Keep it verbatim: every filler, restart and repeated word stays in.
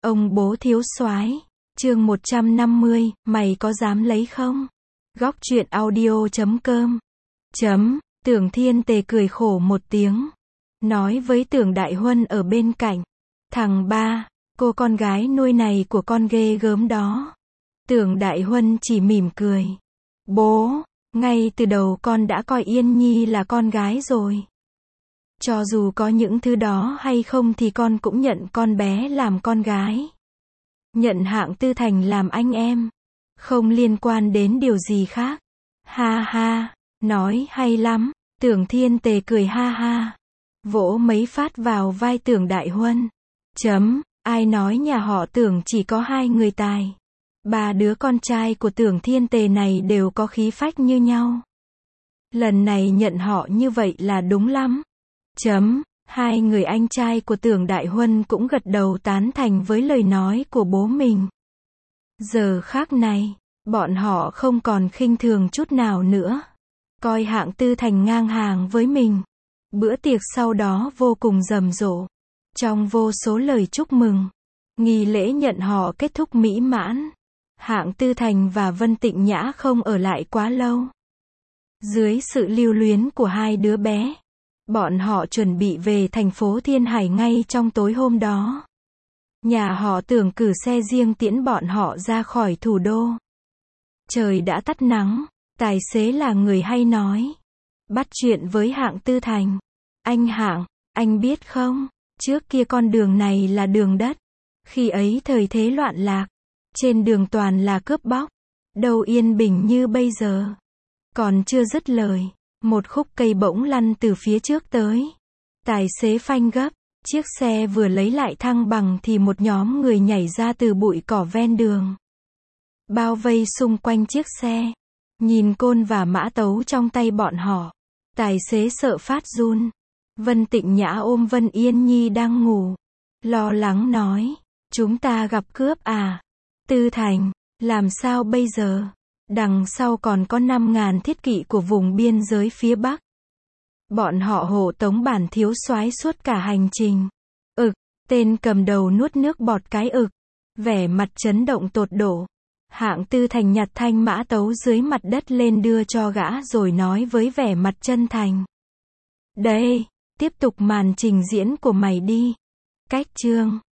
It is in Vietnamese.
Ông bố thiếu soái, chương một trăm năm mươi, mày có dám lấy không? Góc truyện audio chấm com. Chấm, Tưởng Thiên Tề cười khổ một tiếng. Nói với Tưởng Đại Huân ở bên cạnh. Thằng ba, cô con gái nuôi này của con ghê gớm đó. Tưởng Đại Huân chỉ mỉm cười. Bố, ngay từ đầu con đã coi Yên Nhi là con gái rồi. Cho dù có những thứ đó hay không thì con cũng nhận con bé làm con gái. Nhận Hạng Tư Thành làm anh em. Không liên quan đến điều gì khác. Ha ha, nói hay lắm. Tưởng Thiên Tề cười ha ha. Vỗ mấy phát vào vai Tưởng Đại Huân. Chấm, ai nói nhà họ Tưởng chỉ có hai người tài. Ba đứa con trai của Tưởng Thiên Tề này đều có khí phách như nhau. Lần này nhận họ như vậy là đúng lắm. Chấm, hai người anh trai của Tưởng Đại Huân cũng gật đầu tán thành với lời nói của bố mình. Giờ khác này, bọn họ không còn khinh thường chút nào nữa. Coi Hạng Tư Thành ngang hàng với mình. Bữa tiệc sau đó vô cùng rầm rộ. Trong vô số lời chúc mừng, nghi lễ nhận họ kết thúc mỹ mãn. Hạng Tư Thành và Vân Tịnh Nhã không ở lại quá lâu. Dưới sự lưu luyến của hai đứa bé, bọn họ chuẩn bị về thành phố Thiên Hải ngay trong tối hôm đó. Nhà họ Tưởng cử xe riêng tiễn bọn họ ra khỏi thủ đô. Trời đã tắt nắng, tài xế là người hay nói. Bắt chuyện với Hạng Tư Thành. Anh Hạng, anh biết không, trước kia con đường này là đường đất. Khi ấy thời thế loạn lạc, trên đường toàn là cướp bóc, đâu yên bình như bây giờ. Còn chưa dứt lời, một khúc cây bỗng lăn từ phía trước tới. Tài xế phanh gấp, chiếc xe vừa lấy lại thăng bằng thì một nhóm người nhảy ra từ bụi cỏ ven đường. Bao vây xung quanh chiếc xe. Nhìn côn và mã tấu trong tay bọn họ. Tài xế sợ phát run. Vân Tịnh Nhã ôm Vân Yên Nhi đang ngủ. Lo lắng nói, chúng ta gặp cướp à? Tư Thành, làm sao bây giờ? Đằng sau còn có năm ngàn thiết kỵ của vùng biên giới phía Bắc. Bọn họ hộ tống bản thiếu soái suốt cả hành trình. Ực, tên cầm đầu nuốt nước bọt cái ực. Vẻ mặt chấn động tột độ. Hạng Tư Thành nhặt thanh mã tấu dưới mặt đất lên đưa cho gã rồi nói với vẻ mặt chân thành. Đây, tiếp tục màn trình diễn của mày đi. Cách chương.